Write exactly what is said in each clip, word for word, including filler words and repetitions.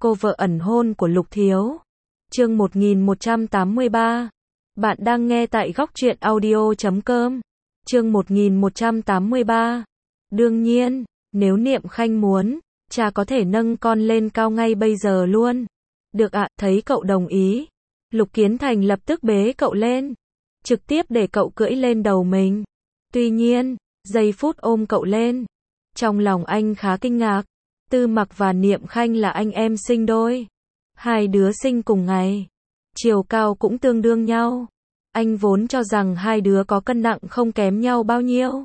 cô vợ ẩn hôn của Lục Thiếu. Chương một nghìn một trăm tám mươi ba. Bạn đang nghe tại góc truyện audio chấm com. Chương một nghìn một trăm tám mươi ba. Đương nhiên, nếu Niệm Khanh muốn, cha có thể nâng con lên cao ngay bây giờ luôn. Được ạ, thấy cậu đồng ý. Lục Kiến Thành lập tức bế cậu lên, trực tiếp để cậu cưỡi lên đầu mình. Tuy nhiên, giây phút ôm cậu lên, trong lòng anh khá kinh ngạc. Tư Mặc và Niệm Khanh là anh em sinh đôi. Hai đứa sinh cùng ngày, chiều cao cũng tương đương nhau. Anh vốn cho rằng hai đứa có cân nặng không kém nhau bao nhiêu.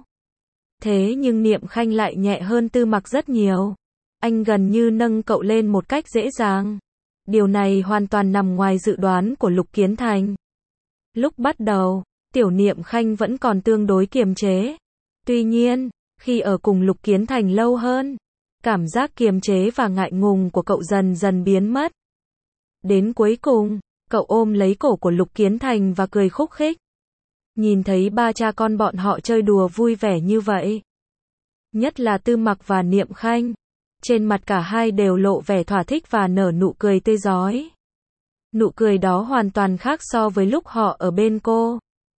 Thế nhưng Niệm Khanh lại nhẹ hơn Tư Mặc rất nhiều. Anh gần như nâng cậu lên một cách dễ dàng. Điều này hoàn toàn nằm ngoài dự đoán của Lục Kiến Thành. Lúc bắt đầu, tiểu Niệm Khanh vẫn còn tương đối kiềm chế. Tuy nhiên, khi ở cùng Lục Kiến Thành lâu hơn, cảm giác kiềm chế và ngại ngùng của cậu dần dần biến mất. Đến cuối cùng, cậu ôm lấy cổ của Lục Kiến Thành và cười khúc khích. Nhìn thấy ba cha con bọn họ chơi đùa vui vẻ như vậy, nhất là Tư Mặc và Niệm Khanh, trên mặt cả hai đều lộ vẻ thỏa thích và nở nụ cười tươi rói. Nụ cười đó hoàn toàn khác so với lúc họ ở bên cô.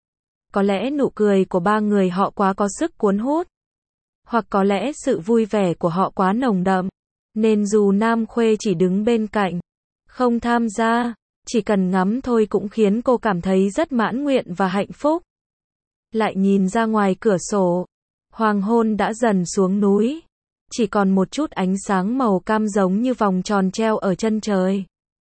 Có lẽ nụ cười của ba người họ quá có sức cuốn hút, hoặc có lẽ sự vui vẻ của họ quá nồng đậm, nên dù Nam Khuê chỉ đứng bên cạnh, không tham gia, chỉ cần ngắm thôi cũng khiến cô cảm thấy rất mãn nguyện và hạnh phúc. Lại nhìn ra ngoài cửa sổ, hoàng hôn đã dần xuống núi, chỉ còn một chút ánh sáng màu cam giống như vòng tròn treo ở chân trời.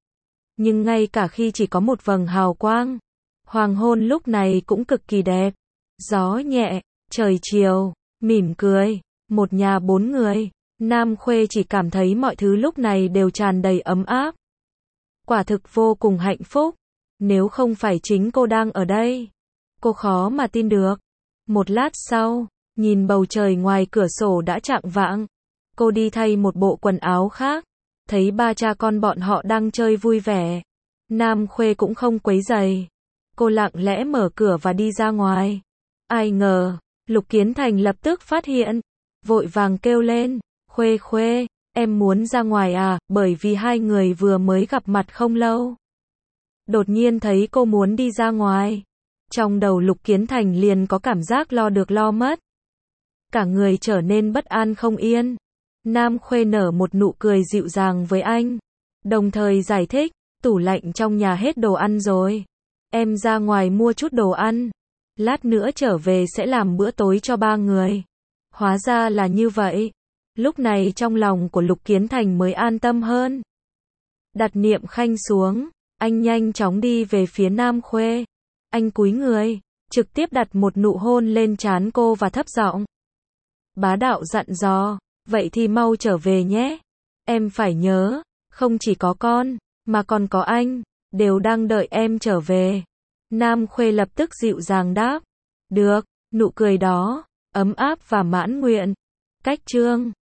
Nhưng ngay cả khi chỉ có một vầng hào quang, hoàng hôn lúc này cũng cực kỳ đẹp. Gió nhẹ, trời chiều, mỉm cười, một nhà bốn người. Nam Khuê chỉ cảm thấy mọi thứ lúc này đều tràn đầy ấm áp. Quả thực vô cùng hạnh phúc. Nếu không phải chính cô đang ở đây, cô khó mà tin được. Một lát sau, nhìn bầu trời ngoài cửa sổ đã chạng vạng, cô đi thay một bộ quần áo khác, thấy ba cha con bọn họ đang chơi vui vẻ. Nam Khuê cũng không quấy rầy. Cô lặng lẽ mở cửa và đi ra ngoài. Ai ngờ, Lục Kiến Thành lập tức phát hiện, vội vàng kêu lên, Khuê Khuê, em muốn ra ngoài à, bởi vì hai người vừa mới gặp mặt không lâu. Đột nhiên thấy cô muốn đi ra ngoài. Trong đầu Lục Kiến Thành liền có cảm giác lo được lo mất. Cả người trở nên bất an không yên. Nam Khuê nở một nụ cười dịu dàng với anh, đồng thời giải thích, tủ lạnh trong nhà hết đồ ăn rồi. Em ra ngoài mua chút đồ ăn, lát nữa trở về sẽ làm bữa tối cho ba người. Hóa ra là như vậy. Lúc này trong lòng của Lục Kiến Thành mới an tâm hơn. Đặt Niệm Khanh xuống, anh nhanh chóng đi về phía Nam Khuê. Anh cúi người, trực tiếp đặt một nụ hôn lên trán cô và thấp giọng, bá đạo dặn dò, vậy thì mau trở về nhé. Em phải nhớ, không chỉ có con, mà còn có anh, đều đang đợi em trở về. Nam Khuê lập tức dịu dàng đáp, được, nụ cười đó, ấm áp và mãn nguyện. Cách chương